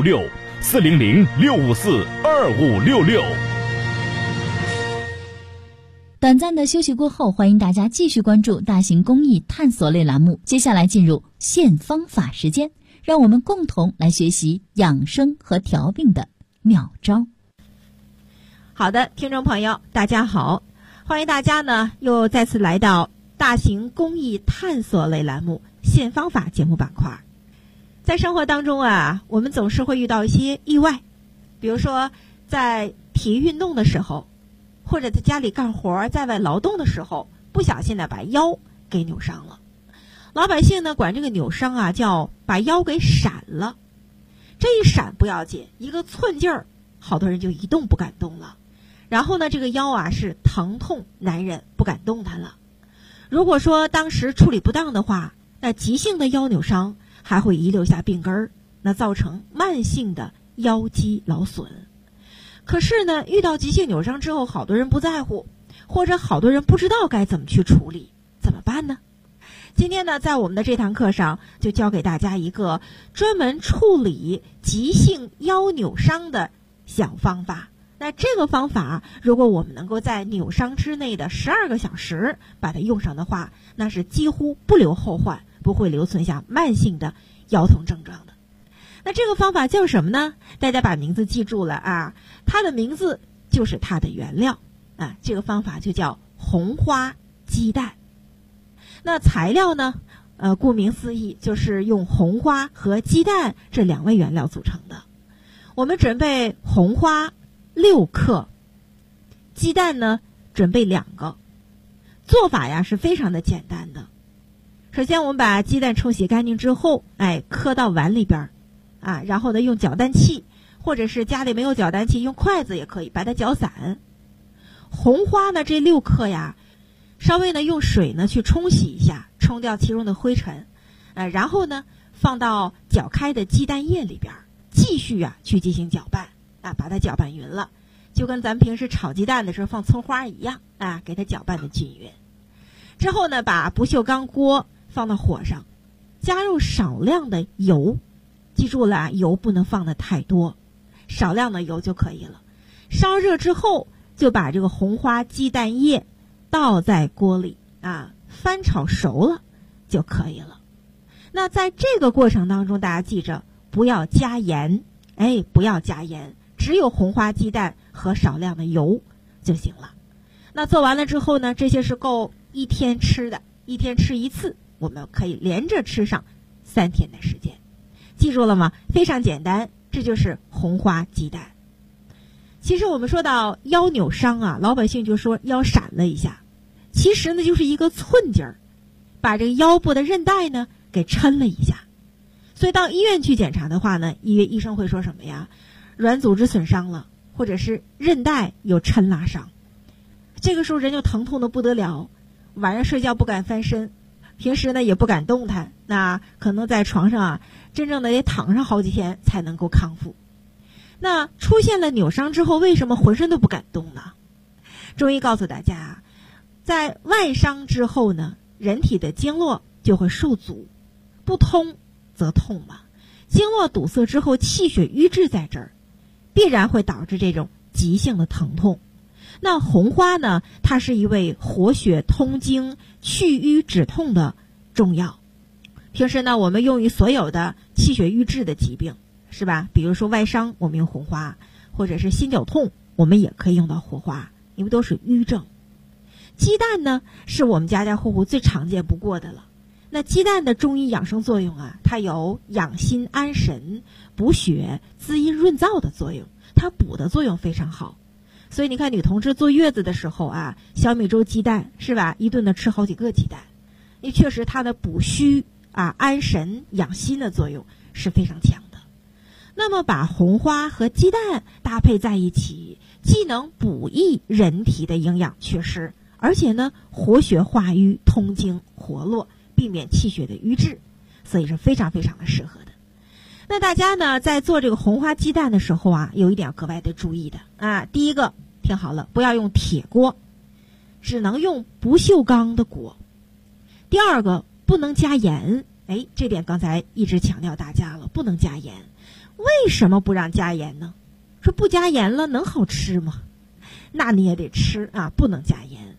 400-654-2566，400-654-2566。
短暂的休息过后，欢迎大家继续关注大型公益探索类栏目。接下来进入现方法时间，让我们共同来学习养生和调病的妙招。
好的，听众朋友，大家好，欢迎大家呢又再次来到大型公益探索类栏目现方法节目板块。在生活当中啊，我们总是会遇到一些意外，比如说在体育运动的时候，或者在家里干活在外劳动的时候，不小心呢把腰给扭伤了。老百姓呢管这个扭伤啊叫把腰给闪了。这一闪不要紧，一个寸劲儿，好多人就一动不敢动了。然后呢这个腰啊是疼痛难忍，不敢动弹了。如果说当时处理不当的话，那急性的腰扭伤还会遗留下病根儿，那造成慢性的腰肌劳损。可是呢，遇到急性扭伤之后，好多人不在乎，或者好多人不知道该怎么去处理，怎么办呢？今天呢，在我们的这堂课上，就教给大家一个专门处理急性腰扭伤的小方法。那这个方法，如果我们能够在扭伤之内的12个小时把它用上的话，那是几乎不留后患，不会留存下慢性的腰痛症状的。那这个方法叫什么呢？大家把名字记住了啊，它的名字就是它的原料啊。这个方法就叫红花鸡蛋。那材料呢，顾名思义，就是用红花和鸡蛋这2味原料组成的。我们准备红花6克，鸡蛋呢准备2个。做法呀是非常的简单的。首先我们把鸡蛋冲洗干净之后，磕到碗里边啊，然后呢用搅蛋器，或者是家里没有搅蛋器用筷子也可以把它搅散。红花呢这6克呀，稍微呢用水呢去冲洗一下，冲掉其中的灰尘，然后呢放到搅开的鸡蛋液里边，继续啊去进行搅拌啊，把它搅拌匀了，就跟咱们平时炒鸡蛋的时候放葱花一样啊，给它搅拌的均匀。之后呢，把不锈钢锅放到火上，加入少量的油，记住了啊，油不能放的太多，少量的油就可以了。烧热之后，就把这个红花鸡蛋液倒在锅里啊，翻炒熟了就可以了。那在这个过程当中，大家记着不要加盐，不要加盐，只有红花鸡蛋和少量的油就行了。那做完了之后呢，这些是够1天吃的，1天吃1次，我们可以连着吃上3天的时间。记住了吗？非常简单，这就是红花鸡蛋。其实我们说到腰扭伤啊，老百姓就说腰闪了一下，其实呢就是一个寸劲儿，把这个腰部的韧带呢给抻了一下。所以到医院去检查的话呢，医生会说什么呀？软组织损伤了，或者是韧带有抻拉伤。这个时候人就疼痛的不得了，晚上睡觉不敢翻身，平时呢也不敢动弹，那可能在床上啊，真正的得躺上好几天才能够康复。那出现了扭伤之后，为什么浑身都不敢动呢？中医告诉大家，在外伤之后呢，人体的经络就会受阻，不通则痛嘛。经络堵塞之后，气血瘀滞在这儿，必然会导致这种急性的疼痛。那红花呢，它是一味活血通经、去瘀止痛的中药。平时呢，我们用于所有的气血瘀滞的疾病，是吧？比如说外伤，我们用红花，或者是心绞痛，我们也可以用到红花，因为都是瘀症。鸡蛋呢，是我们家家户户最常见不过的了。那鸡蛋的中医养生作用啊，它有养心安神、补血、滋阴润燥的作用，它补的作用非常好。所以你看女同志坐月子的时候啊，小米粥鸡蛋是吧，一顿的吃好几个鸡蛋，因为确实它的补虚啊、安神养心的作用是非常强的。那么把红花和鸡蛋搭配在一起，既能补益人体的营养缺失，而且呢活血化瘀、通经活络，避免气血的瘀滞，所以是非常非常的适合的。那大家呢在做这个红花鸡蛋的时候啊，有一点要格外的注意的啊。第一个，听好了，不要用铁锅，只能用不锈钢的锅。第二个，不能加盐，这点刚才一直强调大家了，不能加盐。为什么不让加盐呢？说不加盐了能好吃吗？那你也得吃啊，不能加盐。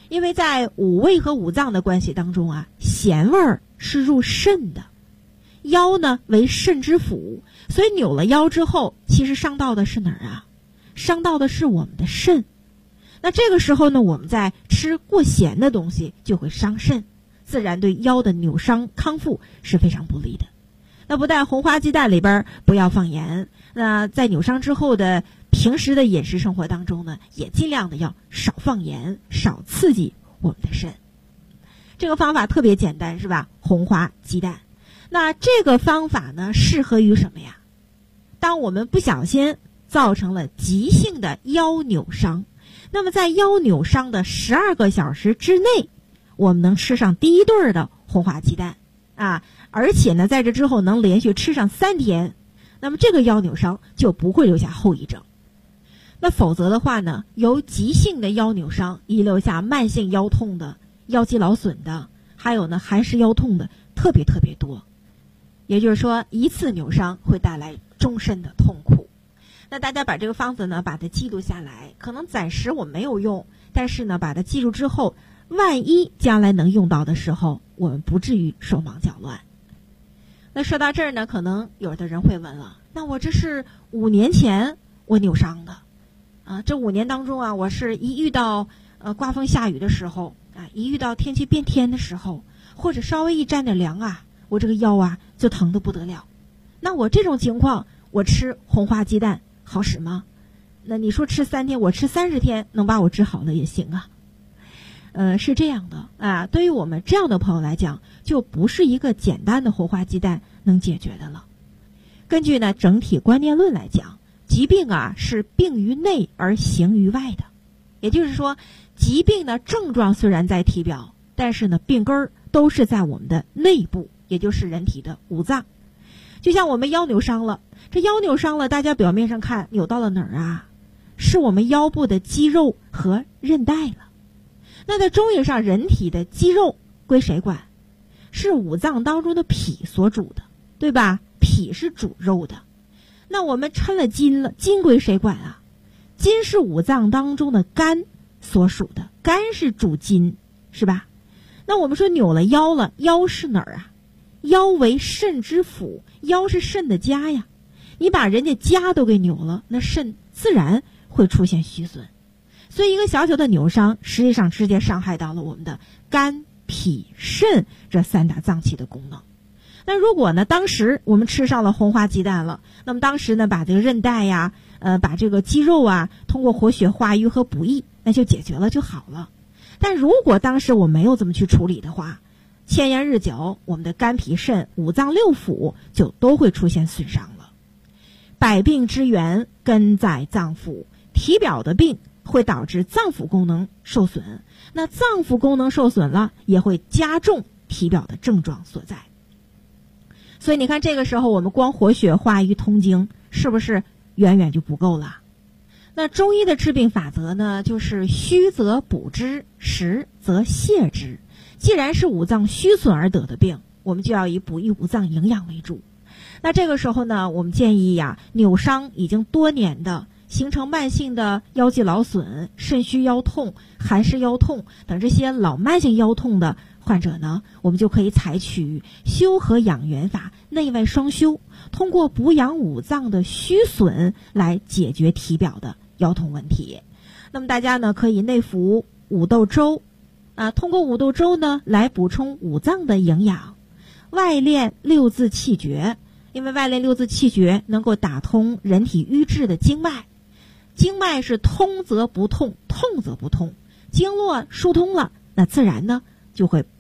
因为在五味和五脏的关系当中啊，咸味儿是入肾的，腰呢为肾之府，所以扭了腰之后，其实伤到的是哪儿啊？伤到的是我们的肾。那这个时候呢，我们在吃过咸的东西就会伤肾，自然对腰的扭伤康复是非常不利的。那不但红花鸡蛋里边不要放盐，那在扭伤之后的平时的饮食生活当中呢，也尽量的要少放盐，少刺激我们的肾。这个方法特别简单，是吧？红花鸡蛋。那这个方法呢，适合于什么呀？当我们不小心造成了急性的腰扭伤，那么在腰扭伤的12个小时之内，我们能吃上第一顿的红花鸡蛋啊，而且呢，在这之后能连续吃上3天，那么这个腰扭伤就不会留下后遗症。那否则的话呢，由急性的腰扭伤遗留下慢性腰痛的、腰肌劳损的，还有呢寒湿腰痛的特别多。也就是说，一次扭伤会带来终身的痛苦。那大家把这个方子呢，把它记录下来，可能暂时我没有用，但是呢，把它记住之后，万一将来能用到的时候，我们不至于手忙脚乱。那说到这儿呢，可能有的人会问了，那我这是5年前我扭伤的啊，这5年当中啊，我是一遇到刮风下雨的时候啊，一遇到天气变天的时候，或者稍微一沾点凉啊，我这个腰啊就疼得不得了。那我这种情况，我吃红花鸡蛋好使吗？那你说吃3天，我吃30天能把我治好了也行啊。是这样的啊，对于我们这样的朋友来讲，就不是一个简单的红花鸡蛋能解决的了。根据呢整体观念论来讲，疾病啊是病于内而行于外的，也就是说，疾病的症状虽然在体表，但是呢病根儿都是在我们的内部，也就是人体的五脏。就像我们腰扭伤了，这腰扭伤了，大家表面上看扭到了哪儿啊？是我们腰部的肌肉和韧带了。那在中医上，人体的肌肉归谁管？是五脏当中的脾所主的，对吧？脾是主肉的。那我们抻了筋了，筋归谁管啊？筋是五脏当中的肝所属的，肝是主筋，是吧？那我们说扭了腰了，腰是哪儿啊？腰为肾之府，腰是肾的家呀。你把人家家都给扭了，那肾自然会出现虚损。所以一个小小的扭伤，实际上直接伤害到了我们的肝、脾、肾这3大脏器的功能。那如果呢，当时我们吃上了红花鸡蛋了，那么当时呢，把这个韧带呀，把这个肌肉啊，通过活血化瘀和补益，那就解决了就好了。但如果当时我没有这么去处理的话，千年日久，我们的肝脾肾五脏六腑就都会出现损伤了。百病之源根在脏腑，体表的病会导致脏腑功能受损，那脏腑功能受损了，也会加重体表的症状所在。所以你看，这个时候我们光活血化瘀通经，是不是远远就不够了？那中医的治病法则呢，就是虚则补之，实则泻之。既然是五脏虚损而得的病，我们就要以补益五脏营养为主。那这个时候呢，我们建议呀，扭伤已经多年的，形成慢性的腰肌劳损、肾虚腰痛、寒湿腰痛等这些老慢性腰痛的患者呢，我们就可以采取修和养元法，内外双修，通过补养五脏的虚损来解决体表的腰痛问题。那么大家呢，可以内服五豆粥通过五豆粥呢来补充五脏的营养，外练六字气诀，因为外练六字气诀能够打通人体瘀滞的经脉，经脉是通则不痛，痛则不通，经络疏通了，那自然呢就会